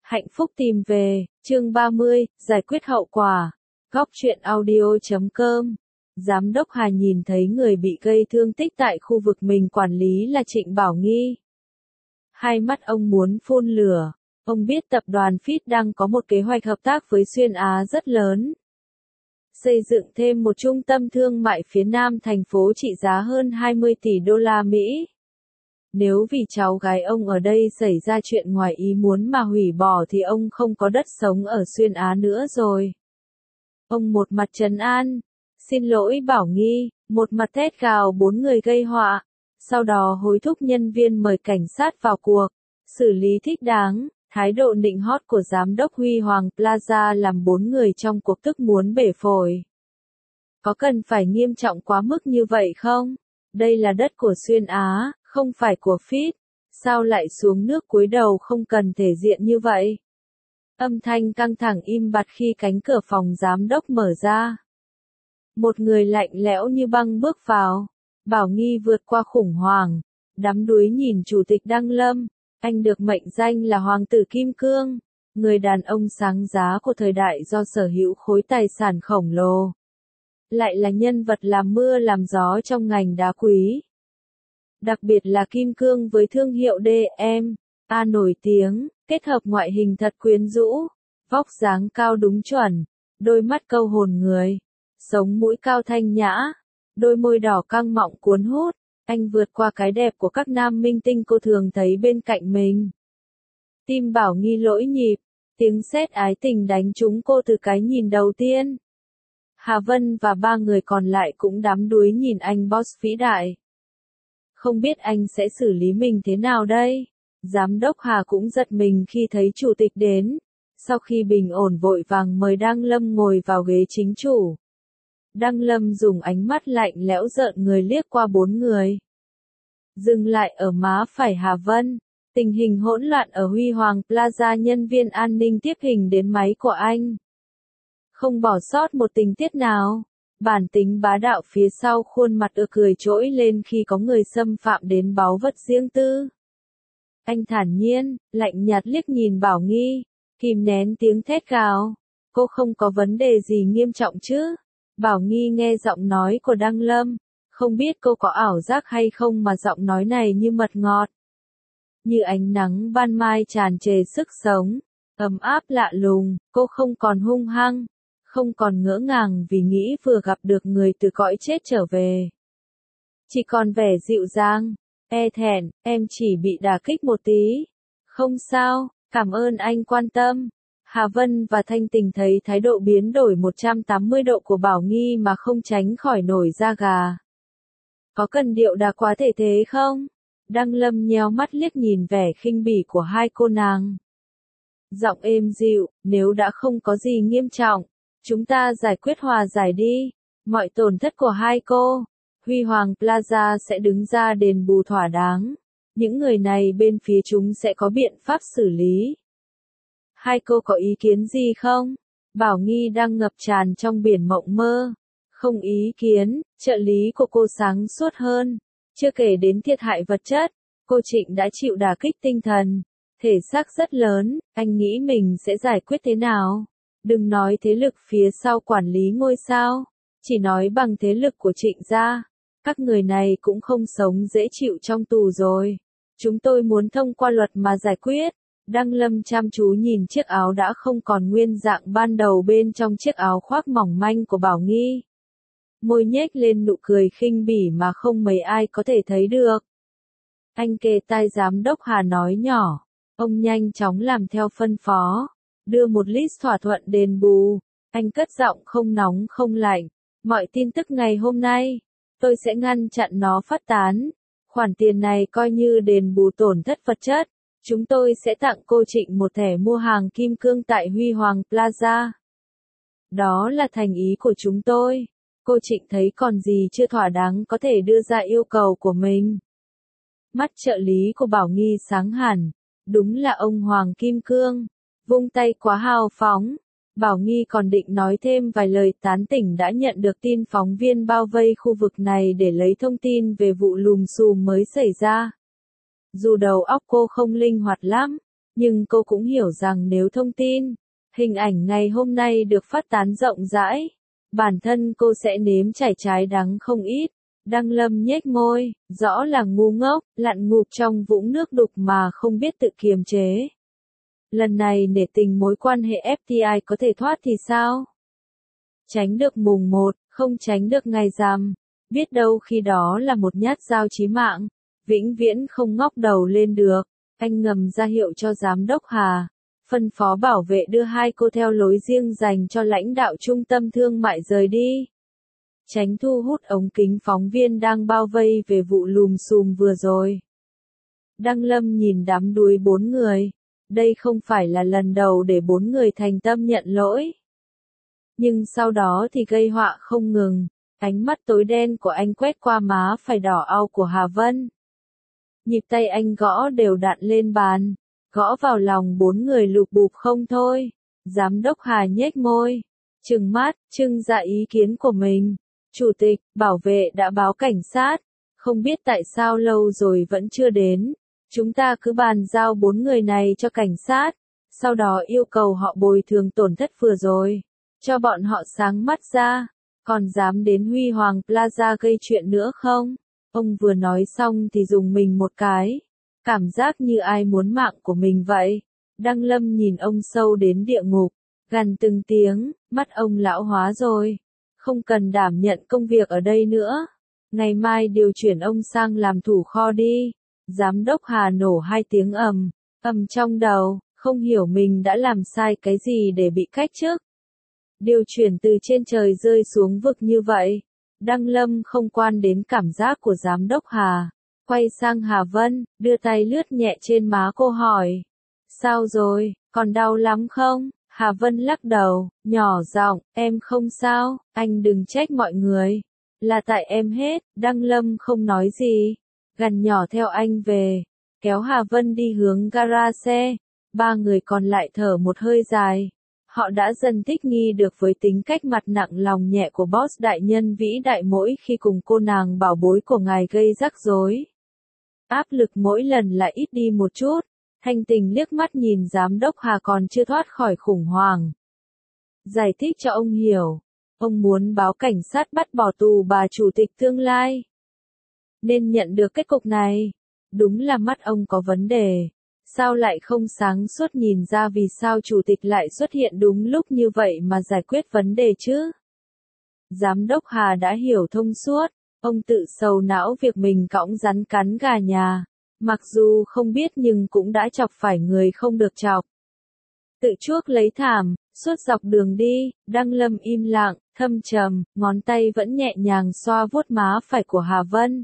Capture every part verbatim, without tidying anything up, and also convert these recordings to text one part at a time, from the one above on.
Hạnh phúc tìm về, chương ba mươi, giải quyết hậu quả. Góc truyện audio chấm com. Giám đốc Hà nhìn thấy người bị gây thương tích tại khu vực mình quản lý là Trịnh Bảo Nghi. Hai mắt ông muốn phun lửa. Ông biết tập đoàn Fit đang có một kế hoạch hợp tác với Xuyên Á rất lớn. Xây dựng thêm một trung tâm thương mại phía nam thành phố trị giá hơn hai mươi tỷ đô la Mỹ. Nếu vì cháu gái ông ở đây xảy ra chuyện ngoài ý muốn mà hủy bỏ thì ông không có đất sống ở Xuyên Á nữa rồi. Ông một mặt trấn an, xin lỗi Bảo Nghi, một mặt thét gào bốn người gây họa, sau đó hối thúc nhân viên mời cảnh sát vào cuộc, xử lý thích đáng. Thái độ nịnh hót của giám đốc Huy Hoàng Plaza làm bốn người trong cuộc tức muốn bể phổi. Có cần phải nghiêm trọng quá mức như vậy không? Đây là đất của Xuyên Á, không phải của Fit. Sao lại xuống nước cúi đầu không cần thể diện như vậy? Âm thanh căng thẳng im bặt khi cánh cửa phòng giám đốc mở ra. Một người lạnh lẽo như băng bước vào. Bảo Nghi vượt qua khủng hoảng, đắm đuối nhìn Chủ tịch Đăng Lâm. Anh được mệnh danh là Hoàng tử Kim Cương, người đàn ông sáng giá của thời đại do sở hữu khối tài sản khổng lồ. Lại là nhân vật làm mưa làm gió trong ngành đá quý. Đặc biệt là Kim Cương với thương hiệu đê em a nổi tiếng, kết hợp ngoại hình thật quyến rũ, vóc dáng cao đúng chuẩn, đôi mắt câu hồn người, sống mũi cao thanh nhã, đôi môi đỏ căng mọng cuốn hút. Anh vượt qua cái đẹp của các nam minh tinh cô thường thấy bên cạnh mình. Tim Bảo Nghi lỗi nhịp, tiếng sét ái tình đánh trúng cô từ cái nhìn đầu tiên. Hà Vân và ba người còn lại cũng đắm đuối nhìn anh boss vĩ đại. Không biết anh sẽ xử lý mình thế nào đây? Giám đốc Hà cũng giật mình khi thấy chủ tịch đến. Sau khi bình ổn vội vàng mời Đăng Lâm ngồi vào ghế chính chủ. Đăng Lâm dùng ánh mắt lạnh lẽo rợn người liếc qua bốn người. Dừng lại ở má phải Hà Vân. Tình hình hỗn loạn ở Huy Hoàng Plaza, nhân viên an ninh tiếp hình đến máy của anh. Không bỏ sót một tình tiết nào. Bản tính bá đạo phía sau khuôn mặt ưa cười trỗi lên khi có người xâm phạm đến báu vật riêng tư. Anh thản nhiên, lạnh nhạt liếc nhìn Bảo Nghi, kìm nén tiếng thét gào. Cô không có vấn đề gì nghiêm trọng chứ? Bảo Nghi nghe giọng nói của Đăng Lâm, không biết cô có ảo giác hay không mà giọng nói này như mật ngọt. Như ánh nắng ban mai tràn trề sức sống, ấm áp lạ lùng, cô không còn hung hăng, không còn ngỡ ngàng vì nghĩ vừa gặp được người từ cõi chết trở về. Chỉ còn vẻ dịu dàng, e thẹn, em chỉ bị đả kích một tí. Không sao, cảm ơn anh quan tâm. Hà Vân và Thanh Tình thấy thái độ biến đổi một trăm tám mươi độ của Bảo Nghi mà không tránh khỏi nổi da gà. Có cần điệu đà quá thể thế không? Đăng Lâm nheo mắt liếc nhìn vẻ khinh bỉ của hai cô nàng. Giọng êm dịu, nếu đã không có gì nghiêm trọng, chúng ta giải quyết hòa giải đi. Mọi tổn thất của hai cô, Huy Hoàng Plaza sẽ đứng ra đền bù thỏa đáng. Những người này bên phía chúng sẽ có biện pháp xử lý. Hai cô có ý kiến gì không? Bảo Nghi đang ngập tràn trong biển mộng mơ. Không ý kiến, trợ lý của cô sáng suốt hơn. Chưa kể đến thiệt hại vật chất, cô Trịnh đã chịu đả kích tinh thần. Thể xác rất lớn, anh nghĩ mình sẽ giải quyết thế nào? Đừng nói thế lực phía sau quản lý ngôi sao. Chỉ nói bằng thế lực của Trịnh gia. Các người này cũng không sống dễ chịu trong tù rồi. Chúng tôi muốn thông qua luật mà giải quyết. Đăng Lâm chăm chú nhìn chiếc áo đã không còn nguyên dạng ban đầu bên trong chiếc áo khoác mỏng manh của Bảo Nghi. Môi nhếch lên nụ cười khinh bỉ mà không mấy ai có thể thấy được. Anh kề tai giám đốc Hà nói nhỏ. Ông nhanh chóng làm theo phân phó. Đưa một list thỏa thuận đền bù. Anh cất giọng không nóng không lạnh. Mọi tin tức ngày hôm nay, tôi sẽ ngăn chặn nó phát tán. Khoản tiền này coi như đền bù tổn thất vật chất. Chúng tôi sẽ tặng cô Trịnh một thẻ mua hàng kim cương tại Huy Hoàng Plaza. Đó là thành ý của chúng tôi. Cô Trịnh thấy còn gì chưa thỏa đáng có thể đưa ra yêu cầu của mình. Mắt trợ lý của Bảo Nghi sáng hẳn. Đúng là ông Hoàng Kim Cương. Vung tay quá hào phóng. Bảo Nghi còn định nói thêm vài lời tán tỉnh đã nhận được tin phóng viên bao vây khu vực này để lấy thông tin về vụ lùm xùm mới xảy ra. Dù đầu óc cô không linh hoạt lắm, Nhưng cô cũng hiểu rằng nếu thông tin, hình ảnh ngày hôm nay được phát tán rộng rãi, bản thân cô sẽ nếm trải trái đắng không ít. Đăng Lâm nhếch môi, rõ là ngu ngốc, lặn ngụp trong vũng nước đục mà không biết tự kiềm chế. Lần này nể tình mối quan hệ ép tê i có thể thoát thì sao? Tránh được mùng một, không tránh được ngày rằm. Biết đâu khi đó là một nhát dao chí mạng, vĩnh viễn không ngóc đầu lên được. Anh ngầm ra hiệu cho giám đốc Hà, phân phó bảo vệ đưa hai cô theo lối riêng dành cho lãnh đạo trung tâm thương mại rời đi. Tránh thu hút ống kính phóng viên đang bao vây về vụ lùm xùm vừa rồi. Đăng Lâm nhìn đám đuôi bốn người. Đây không phải là lần đầu để bốn người thành tâm nhận lỗi. Nhưng sau đó thì gây họa không ngừng. Ánh mắt tối đen của anh quét qua má phải đỏ au của Hà Vân. Nhịp tay anh gõ đều đặn lên bàn. Gõ vào lòng bốn người lục bụp không thôi. Giám đốc Hà nhếch môi. Trừng mắt, trưng ra ý kiến của mình. Chủ tịch, bảo vệ đã báo cảnh sát. Không biết tại sao lâu rồi vẫn chưa đến. Chúng ta cứ bàn giao bốn người này cho cảnh sát. Sau đó yêu cầu họ bồi thường tổn thất vừa rồi. Cho bọn họ sáng mắt ra. Còn dám đến Huy Hoàng Plaza gây chuyện nữa không? Ông vừa nói xong thì dùng mình một cái. Cảm giác như ai muốn mạng của mình vậy. Đăng Lâm nhìn ông sâu đến địa ngục. Gằn từng tiếng, mắt ông lão hóa rồi. Không cần đảm nhận công việc ở đây nữa. Ngày mai điều chuyển ông sang làm thủ kho đi. Giám đốc Hà nổ hai tiếng ầm, ầm trong đầu, không hiểu mình đã làm sai cái gì để bị cách chức. Điều chuyển từ trên trời rơi xuống vực như vậy. Đăng Lâm không quan đến cảm giác của giám đốc Hà. Quay sang Hà Vân, đưa tay lướt nhẹ trên má cô hỏi. Sao rồi, còn đau lắm không? Hà Vân lắc đầu, nhỏ giọng, em không sao, anh đừng trách mọi người. Là tại em hết, Đăng Lâm không nói gì. Gằn nhỏ theo anh về, kéo Hà Vân đi hướng gara xe. Ba người còn lại thở một hơi dài. Họ đã dần thích nghi được với tính cách mặt nặng lòng nhẹ của boss đại nhân vĩ đại mỗi khi cùng cô nàng bảo bối của ngài gây rắc rối. Áp lực mỗi lần lại ít đi một chút. Thanh Tình liếc mắt nhìn giám đốc Hà còn chưa thoát khỏi khủng hoảng. Giải thích cho ông hiểu. Ông muốn báo cảnh sát bắt bỏ tù bà chủ tịch tương lai. Nên nhận được kết cục này. Đúng là mắt ông có vấn đề. Sao lại không sáng suốt nhìn ra vì sao chủ tịch lại xuất hiện đúng lúc như vậy mà giải quyết vấn đề chứ? Giám đốc Hà đã hiểu thông suốt. Ông tự sầu não việc mình cõng rắn cắn gà nhà. Mặc dù không biết nhưng cũng đã chọc phải người không được chọc. Tự chuốc lấy thảm, suốt dọc đường đi, Đăng Lâm im lặng, thâm trầm, ngón tay vẫn nhẹ nhàng xoa vuốt má phải của Hà Vân.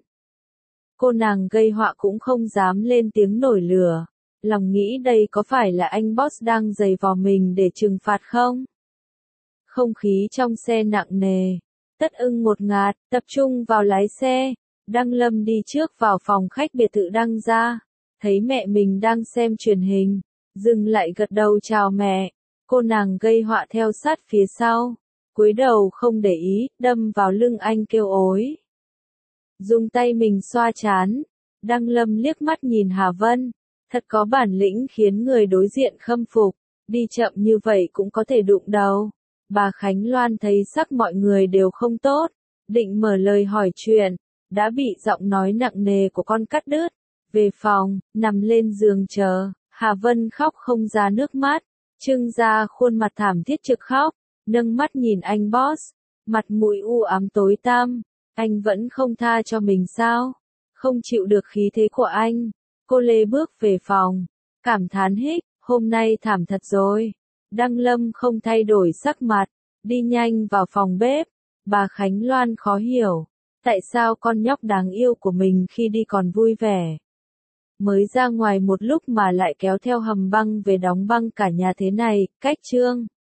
Cô nàng gây họa cũng không dám lên tiếng nổi lửa. Lòng nghĩ đây có phải là anh boss đang giày vò mình để trừng phạt không? Không khí trong xe nặng nề. Tất Ưng ngột ngạt, tập trung vào lái xe. Đăng Lâm đi trước vào phòng khách biệt thự Đăng gia. Thấy mẹ mình đang xem truyền hình. Dừng lại gật đầu chào mẹ. Cô nàng gây họa theo sát phía sau. Cúi đầu không để ý, đâm vào lưng anh kêu ối. Dùng tay mình xoa trán. Đăng Lâm liếc mắt nhìn Hà Vân. Thật có bản lĩnh khiến người đối diện khâm phục. Đi chậm như vậy cũng có thể đụng đầu. Bà Khánh Loan thấy sắc mọi người đều không tốt. Định mở lời hỏi chuyện. Đã bị giọng nói nặng nề của con cắt đứt. Về phòng, nằm lên giường chờ. Hà Vân khóc không ra nước mắt. Trưng ra khuôn mặt thảm thiết trực khóc. Nâng mắt nhìn anh boss. Mặt mũi u ám tối tăm. Anh vẫn không tha cho mình sao? Không chịu được khí thế của anh. Cô Lê bước về phòng. Cảm thán hích, hôm nay thảm thật rồi. Đăng Lâm không thay đổi sắc mặt. Đi nhanh vào phòng bếp. Bà Khánh Loan khó hiểu. Tại sao con nhóc đáng yêu của mình khi đi còn vui vẻ. Mới ra ngoài một lúc mà lại kéo theo hầm băng về đóng băng cả nhà thế này, cách chương.